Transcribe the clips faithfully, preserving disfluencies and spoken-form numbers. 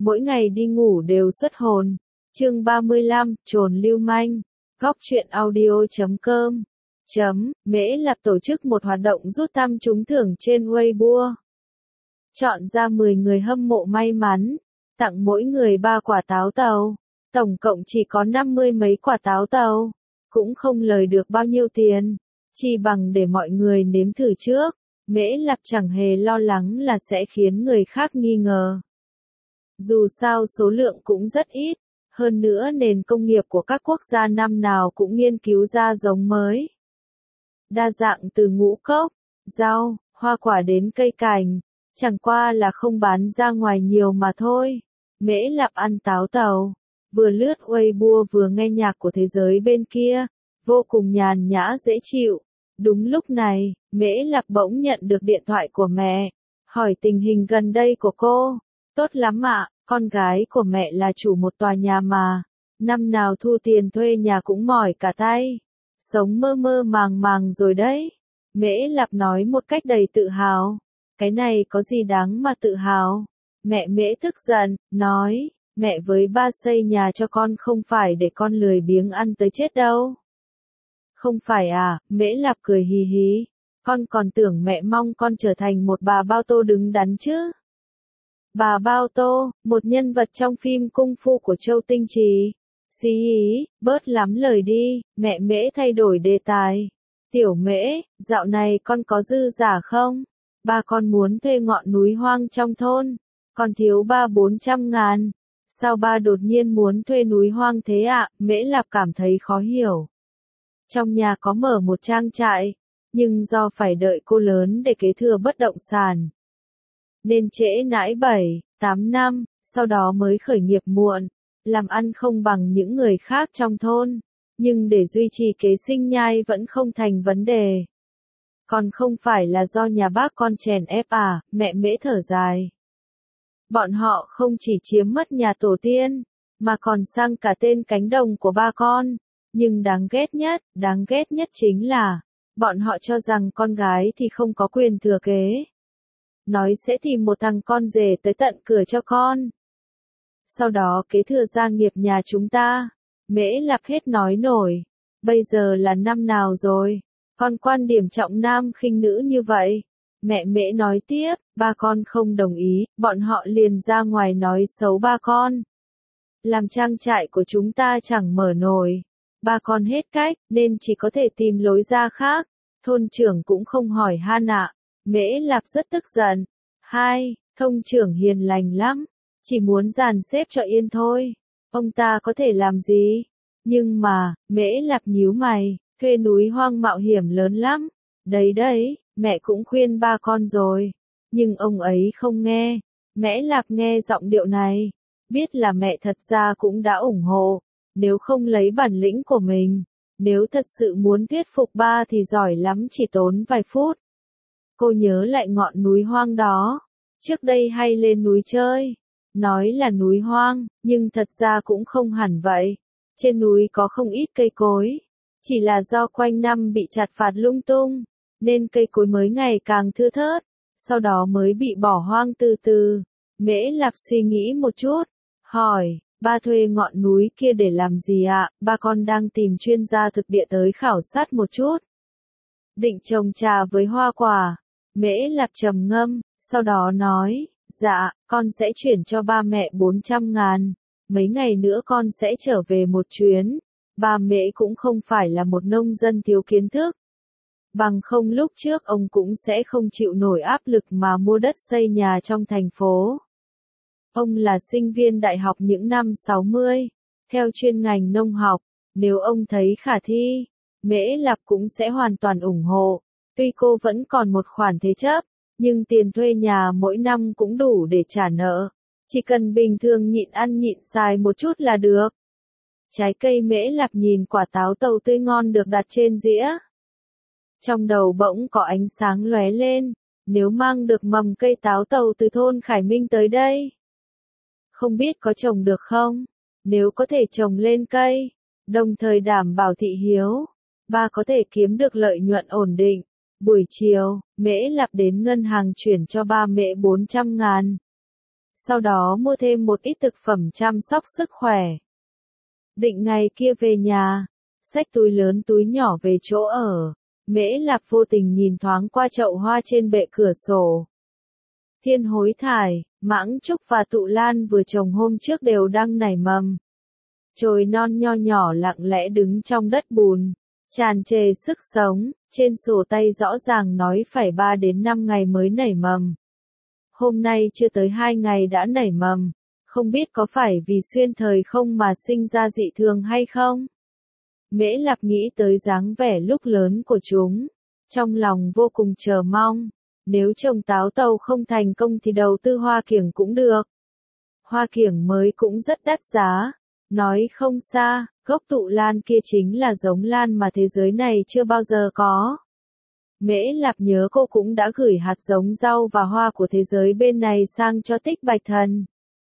mỗi ngày đi ngủ đều xuất hồn. Chương ba mươi lăm, Trồn lưu manh. Góc truyện audio chấm com chấm Mễ Lạp tổ chức một hoạt động rút thăm trúng thưởng trên Weibo. Chọn ra mười người hâm mộ may mắn, tặng mỗi người ba quả táo tàu. Tổng cộng chỉ có năm mươi mấy quả táo tàu, cũng không lời được bao nhiêu tiền, chỉ bằng để mọi người nếm thử trước. Mễ Lạp chẳng hề lo lắng là sẽ khiến người khác nghi ngờ. Dù sao số lượng cũng rất ít, hơn nữa nền công nghiệp của các quốc gia năm nào cũng nghiên cứu ra giống mới. Đa dạng từ ngũ cốc, rau, hoa quả đến cây cảnh, chẳng qua là không bán ra ngoài nhiều mà thôi. Mễ Lạp ăn táo tàu, vừa lướt Weibo vừa nghe nhạc của thế giới bên kia, vô cùng nhàn nhã dễ chịu. Đúng lúc này, Mễ Lạp bỗng nhận được điện thoại của mẹ, hỏi tình hình gần đây của cô. Tốt lắm ạ, con gái của mẹ là chủ một tòa nhà mà, năm nào thu tiền thuê nhà cũng mỏi cả tay, sống mơ mơ màng màng rồi đấy. Mễ Lạp nói một cách đầy tự hào. Cái này có gì đáng mà tự hào? Mẹ Mễ tức giận, nói, mẹ với ba xây nhà cho con không phải để con lười biếng ăn tới chết đâu. Không phải à, Mễ Lạp cười hì hí, con còn tưởng mẹ mong con trở thành một bà Bao Tô đứng đắn chứ. Bà Bao Tô, một nhân vật trong phim Cung Phu của Châu Tinh Trì. Xí ý, bớt lắm lời đi, mẹ Mễ thay đổi đề tài. Tiểu Mễ, dạo này con có dư giả không? Ba con muốn thuê ngọn núi hoang trong thôn, còn thiếu ba bốn trăm ngàn. Sao ba đột nhiên muốn thuê núi hoang thế ạ? Mễ Lạp cảm thấy khó hiểu. Trong nhà có mở một trang trại, nhưng do phải đợi cô lớn để kế thừa bất động sản, nên trễ nãi bảy, tám năm, sau đó mới khởi nghiệp muộn, làm ăn không bằng những người khác trong thôn, nhưng để duy trì kế sinh nhai vẫn không thành vấn đề. Còn không phải là do nhà bác con chèn ép à, mẹ Mễ thở dài. Bọn họ không chỉ chiếm mất nhà tổ tiên, mà còn sang cả tên cánh đồng của ba con. Nhưng đáng ghét nhất, đáng ghét nhất chính là, bọn họ cho rằng con gái thì không có quyền thừa kế. Nói sẽ tìm một thằng con rể tới tận cửa cho con, sau đó kế thừa gia nghiệp nhà chúng ta. Mễ Lạp hết nói nổi. Bây giờ là năm nào rồi, con quan điểm trọng nam khinh nữ như vậy. Mẹ Mễ nói tiếp, ba con không đồng ý, bọn họ liền ra ngoài nói xấu ba con. Làm trang trại của chúng ta chẳng mở nổi. Ba con hết cách, nên chỉ có thể tìm lối ra khác. Thôn trưởng cũng không hỏi han ạ. Mễ Lạp rất tức giận. Hai, thông trưởng hiền lành lắm, chỉ muốn dàn xếp cho yên thôi. Ông ta có thể làm gì? Nhưng mà, Mễ Lạp nhíu mày, thuê núi hoang mạo hiểm lớn lắm. Đấy đấy, mẹ cũng khuyên ba con rồi. Nhưng ông ấy không nghe. Mễ Lạp nghe giọng điệu này, biết là mẹ thật ra cũng đã ủng hộ. Nếu không lấy bản lĩnh của mình, nếu thật sự muốn thuyết phục ba thì giỏi lắm chỉ tốn vài phút. Cô nhớ lại ngọn núi hoang đó, trước đây hay lên núi chơi, nói là núi hoang, nhưng thật ra cũng không hẳn vậy. Trên núi có không ít cây cối, chỉ là do quanh năm bị chặt phạt lung tung, nên cây cối mới ngày càng thưa thớt, sau đó mới bị bỏ hoang từ từ. Mễ Lạp suy nghĩ một chút, hỏi, ba thuê ngọn núi kia để làm gì ạ? Ba con đang tìm chuyên gia thực địa tới khảo sát một chút. Định trồng trà với hoa quả. Mễ Lạp trầm ngâm, sau đó nói, dạ, con sẽ chuyển cho ba mẹ bốn trăm ngàn. Mấy ngày nữa con sẽ trở về một chuyến. Ba Mễ cũng không phải là một nông dân thiếu kiến thức. Bằng không lúc trước ông cũng sẽ không chịu nổi áp lực mà mua đất xây nhà trong thành phố. Ông là sinh viên đại học những năm sáu mươi, theo chuyên ngành nông học. Nếu ông thấy khả thi, Mễ Lạp cũng sẽ hoàn toàn ủng hộ. Tuy cô vẫn còn một khoản thế chấp, nhưng tiền thuê nhà mỗi năm cũng đủ để trả nợ. Chỉ cần bình thường nhịn ăn nhịn xài một chút là được. Trái cây Mễ Lạp nhìn quả táo tàu tươi ngon được đặt trên dĩa. Trong đầu bỗng có ánh sáng lóe lên, nếu mang được mầm cây táo tàu từ thôn Khải Minh tới đây, không biết có trồng được không? Nếu có thể trồng lên cây, đồng thời đảm bảo thị hiếu, ba có thể kiếm được lợi nhuận ổn định. Buổi chiều, Mễ Lạp đến ngân hàng chuyển cho ba Mễ bốn trăm ngàn. sau đó mua thêm một ít thực phẩm chăm sóc sức khỏe. Định ngày kia về nhà, xách túi lớn túi nhỏ về chỗ ở, Mễ Lạp vô tình nhìn thoáng qua chậu hoa trên bệ cửa sổ. Thiên hối thải, mãng trúc và tụ lan vừa trồng hôm trước đều đang nảy mầm. Chồi non nho nhỏ lặng lẽ đứng trong đất bùn, tràn trề sức sống, trên sổ tay rõ ràng nói phải ba đến năm ngày mới nảy mầm. Hôm nay chưa tới hai ngày đã nảy mầm, không biết có phải vì xuyên thời không mà sinh ra dị thường hay không? Mễ Lạp nghĩ tới dáng vẻ lúc lớn của chúng, trong lòng vô cùng chờ mong, nếu trồng táo tàu không thành công thì đầu tư hoa kiểng cũng được. Hoa kiểng mới cũng rất đắt giá, nói không xa, gốc tụ lan kia chính là giống lan mà thế giới này chưa bao giờ có. Mễ Lạp nhớ cô cũng đã gửi hạt giống rau và hoa của thế giới bên này sang cho Tích Bạch Thần.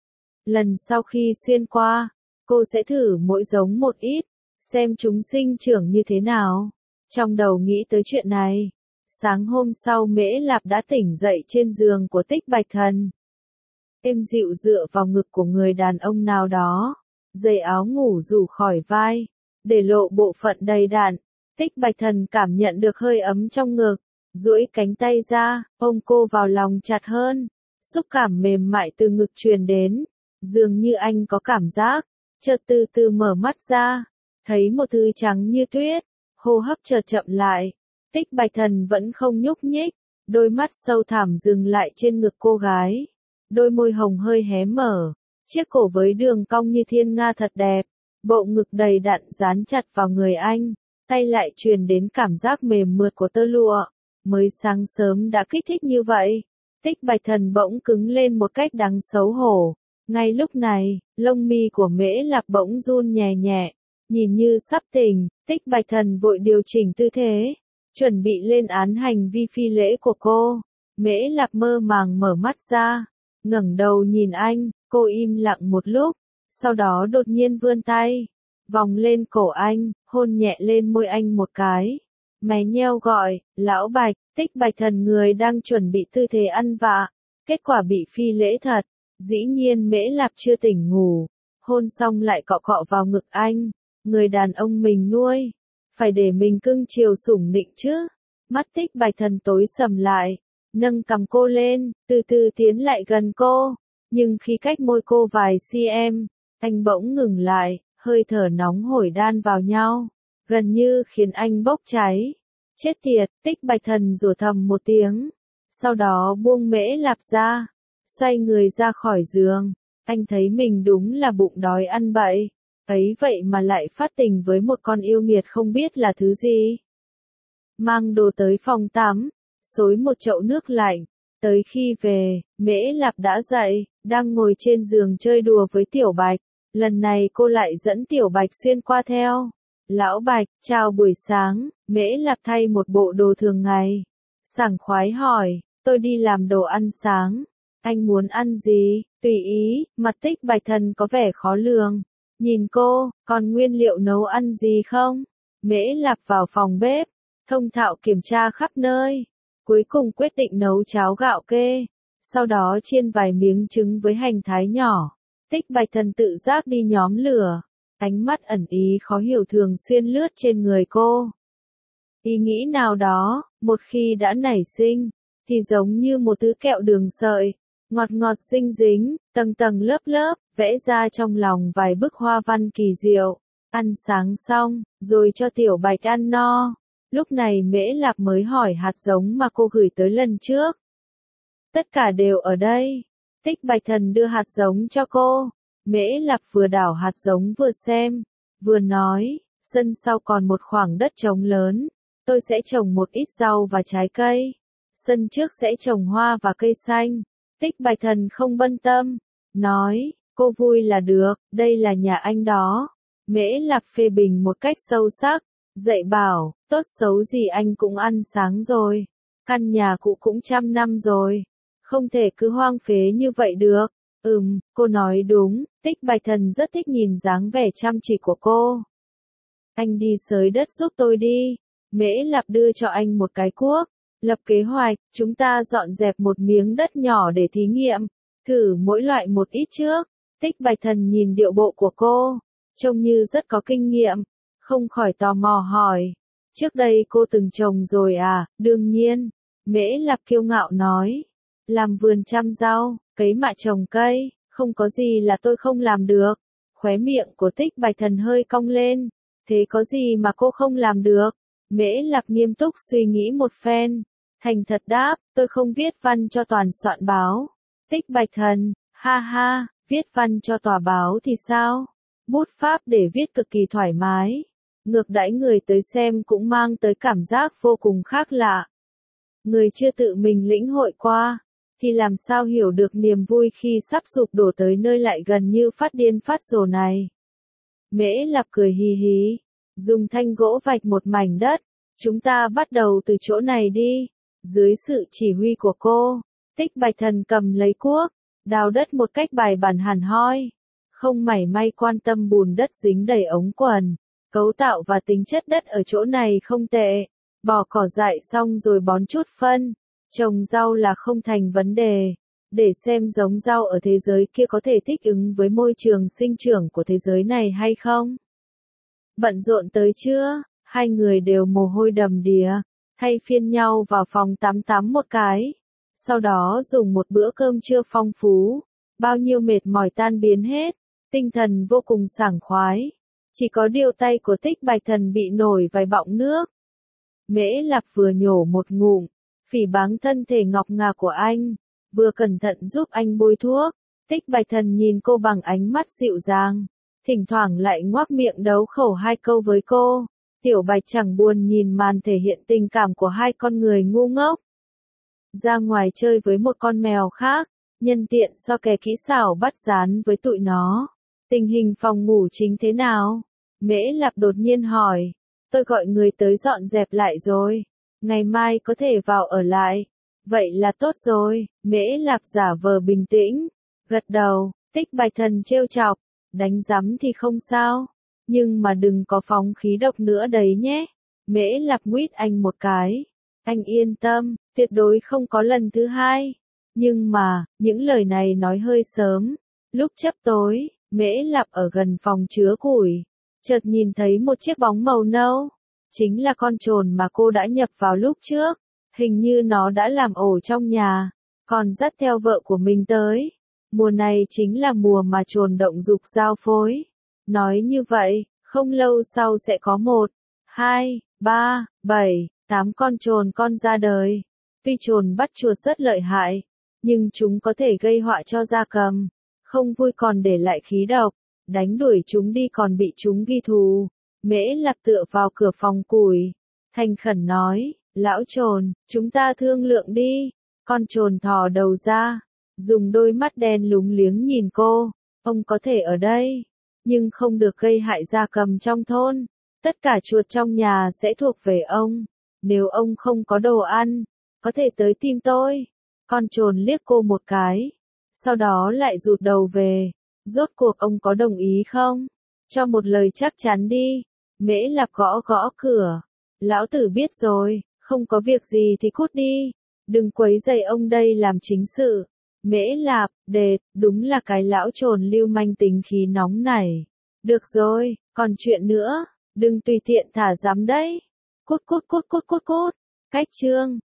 Lần sau khi xuyên qua, cô sẽ thử mỗi giống một ít, xem chúng sinh trưởng như thế nào. Trong đầu nghĩ tới chuyện này, sáng hôm sau Mễ Lạp đã tỉnh dậy trên giường của Tích Bạch Thần. Êm dịu dựa vào ngực của người đàn ông nào đó, dây áo ngủ rủ khỏi vai, để lộ bộ phận đầy đặn. Tích Bạch Thần cảm nhận được hơi ấm trong ngực, duỗi cánh tay ra, ôm cô vào lòng chặt hơn. Xúc cảm mềm mại từ ngực truyền đến, dường như anh có cảm giác, chợt từ từ mở mắt ra, thấy một thứ trắng như tuyết, hô hấp chợt chậm lại. Tích Bạch Thần vẫn không nhúc nhích, đôi mắt sâu thẳm dừng lại trên ngực cô gái, đôi môi hồng hơi hé mở, chiếc cổ với đường cong như thiên nga thật đẹp, bộ ngực đầy đặn dán chặt vào người anh. Tay lại truyền đến cảm giác mềm mượt của tơ lụa, mới sáng sớm đã kích thích như vậy. Tích Bạch Thần bỗng cứng lên một cách đáng xấu hổ. Ngay lúc này, lông mi của Mễ Lạp bỗng run nhẹ nhẹ, nhìn như sắp tỉnh. Tích Bạch Thần vội điều chỉnh tư thế, chuẩn bị lên án hành vi phi lễ của cô. Mễ Lạp mơ màng mở mắt ra, ngẩng đầu nhìn anh, cô im lặng một lúc, sau đó đột nhiên vươn tay, vòng lên cổ anh, hôn nhẹ lên môi anh một cái. Mé nheo gọi, lão Bạch. Tích Bạch Thần người đang chuẩn bị tư thế ăn vạ, kết quả bị phi lễ thật. Dĩ nhiên Mễ Lạp chưa tỉnh ngủ, hôn xong lại cọ cọ vào ngực anh. Người đàn ông mình nuôi, phải để mình cưng chiều sủng nịnh chứ. Mắt Tích Bạch Thần tối sầm lại, nâng cằm cô lên, từ từ tiến lại gần cô. Nhưng khi cách môi cô vài cm, anh bỗng ngừng lại. Hơi thở nóng hổi đan vào nhau, gần như khiến anh bốc cháy. Chết tiệt, Tích Bạch Thần rủa thầm một tiếng, sau đó buông Mễ Lạp ra, xoay người ra khỏi giường. Anh thấy mình đúng là bụng đói ăn bậy, ấy vậy mà lại phát tình với một con yêu nghiệt không biết là thứ gì. Mang đồ tới phòng tắm, xối một chậu nước lạnh. Tới khi về, Mễ Lạp đã dậy, đang ngồi trên giường chơi đùa với Tiểu Bạch. Lần này cô lại dẫn Tiểu Bạch xuyên qua theo. Lão Bạch, chào buổi sáng. Mễ Lạp thay một bộ đồ thường ngày, sảng khoái hỏi, tôi đi làm đồ ăn sáng, anh muốn ăn gì? Tùy ý. Mặt Tích Bạch Thần có vẻ khó lường, nhìn cô, còn nguyên liệu nấu ăn gì không? Mễ Lạp vào phòng bếp, thông thạo kiểm tra khắp nơi, cuối cùng quyết định nấu cháo gạo kê, sau đó chiên vài miếng trứng với hành thái nhỏ. Tích Bạch Thần tự giác đi nhóm lửa, ánh mắt ẩn ý khó hiểu thường xuyên lướt trên người cô. Ý nghĩ nào đó, một khi đã nảy sinh, thì giống như một thứ kẹo đường sợi, ngọt ngọt dinh dính, tầng tầng lớp lớp, vẽ ra trong lòng vài bức hoa văn kỳ diệu. Ăn sáng xong, rồi cho Tiểu Bạch ăn no. Lúc này Mễ Lạp mới hỏi hạt giống mà cô gửi tới lần trước. Tất cả đều ở đây. Tích Bạch Thần đưa hạt giống cho cô. Mễ Lạp vừa đảo hạt giống vừa xem, vừa nói, sân sau còn một khoảng đất trống lớn, tôi sẽ trồng một ít rau và trái cây. Sân trước sẽ trồng hoa và cây xanh. Tích Bạch Thần không bận tâm, nói, cô vui là được, đây là nhà anh đó. Mễ Lạp phê bình một cách sâu sắc, dạy bảo, tốt xấu gì anh cũng ăn sáng rồi. Căn nhà cũ cũng trăm năm rồi, không thể cứ hoang phế như vậy được. Ừm, cô nói đúng. Tích Bạch Thần rất thích nhìn dáng vẻ chăm chỉ của cô. Anh đi xới đất giúp tôi đi. Mễ Lạp đưa cho anh một cái cuốc. Lập kế hoạch, chúng ta dọn dẹp một miếng đất nhỏ để thí nghiệm. Thử mỗi loại một ít trước. Tích Bạch Thần nhìn điệu bộ của cô, trông như rất có kinh nghiệm, không khỏi tò mò hỏi. Trước đây cô từng trồng rồi à? Đương nhiên. Mễ Lạp kiêu ngạo nói. Làm vườn chăm rau, cấy mạ trồng cây, không có gì là tôi không làm được. Khóe miệng của Tích Bạch Thần hơi cong lên. Thế có gì mà cô không làm được? Mễ Lạp nghiêm túc suy nghĩ một phen. Thành thật đáp, tôi không viết văn cho toàn soạn báo. Tích Bạch Thần, ha ha, viết văn cho tòa báo thì sao? Bút pháp để viết cực kỳ thoải mái. Ngược đãi người tới xem cũng mang tới cảm giác vô cùng khác lạ. Người chưa tự mình lĩnh hội qua, thì làm sao hiểu được niềm vui khi sắp sụp đổ tới nơi lại gần như phát điên phát rồ này. Mễ Lạp cười hì hì, dùng thanh gỗ vạch một mảnh đất. Chúng ta bắt đầu từ chỗ này đi. Dưới sự chỉ huy của cô, Tích Bạch Thần cầm lấy cuốc, đào đất một cách bài bản hẳn hoi. Không mảy may quan tâm bùn đất dính đầy ống quần. Cấu tạo và tính chất đất ở chỗ này không tệ. Bỏ cỏ dại xong rồi bón chút phân. Trồng rau là không thành vấn đề. Để xem giống rau ở thế giới kia có thể thích ứng với môi trường sinh trưởng của thế giới này hay không. Bận rộn tới chưa? Hai người đều mồ hôi đầm đìa, thay phiên nhau vào phòng tắm tắm một cái. Sau đó dùng một bữa cơm trưa phong phú. Bao nhiêu mệt mỏi tan biến hết. Tinh thần vô cùng sảng khoái. Chỉ có điều tay của Tích Bạch Thần bị nổi vài bọng nước. Mễ Lạp vừa nhổ một ngụm, phỉ báng thân thể ngọc ngà của anh, vừa cẩn thận giúp anh bôi thuốc. Tích Bạch Thần nhìn cô bằng ánh mắt dịu dàng, thỉnh thoảng lại ngoác miệng đấu khẩu hai câu với cô. Tiểu Bạch chẳng buồn nhìn màn thể hiện tình cảm của hai con người ngu ngốc. Ra ngoài chơi với một con mèo khác, nhân tiện so kè kỹ xảo bắt dán với tụi nó. Tình hình phòng ngủ chính thế nào? Mễ Lạp đột nhiên hỏi. Tôi gọi người tới dọn dẹp lại rồi. Ngày mai có thể vào ở lại. Vậy là tốt rồi. Mễ Lạp giả vờ bình tĩnh, gật đầu. Tích Bạch Thần trêu chọc. Đánh rắm thì không sao. Nhưng mà đừng có phóng khí độc nữa đấy nhé. Mễ Lạp nguyết anh một cái. Anh yên tâm, tuyệt đối không có lần thứ hai. Nhưng mà, những lời này nói hơi sớm. Lúc chớp tối, Mễ Lạp ở gần phòng chứa củi, chợt nhìn thấy một chiếc bóng màu nâu. Chính là con trồn mà cô đã nhập vào lúc trước. Hình như nó đã làm ổ trong nhà, còn dắt theo vợ của mình tới. Mùa này chính là mùa mà trồn động dục giao phối. Nói như vậy, không lâu sau sẽ có một, hai, ba, bảy, tám con trồn con ra đời. Tuy trồn bắt chuột rất lợi hại, nhưng chúng có thể gây họa cho gia cầm. Không vui còn để lại khí độc, đánh đuổi chúng đi còn bị chúng ghi thù. Mễ Lạp tựa vào cửa phòng củi, thành khẩn nói, lão trồn, chúng ta thương lượng đi. Con trồn thò đầu ra, dùng đôi mắt đen lúng liếng nhìn cô. Ông có thể ở đây, nhưng không được gây hại gia cầm trong thôn. Tất cả chuột trong nhà sẽ thuộc về ông. Nếu ông không có đồ ăn, có thể tới tìm tôi. Con trồn liếc cô một cái, sau đó lại rụt đầu về. Rốt cuộc ông có đồng ý không? Cho một lời chắc chắn đi. Mễ Lạp gõ gõ cửa. Lão tử biết rồi, không có việc gì thì cút đi. Đừng quấy rầy ông đây làm chính sự. Mễ Lạp, đệt, đúng là cái lão trồn lưu manh tính khí nóng này. Được rồi, còn chuyện nữa, đừng tùy tiện thả dám đấy. Cút cút cút cút cút cút. Cách chương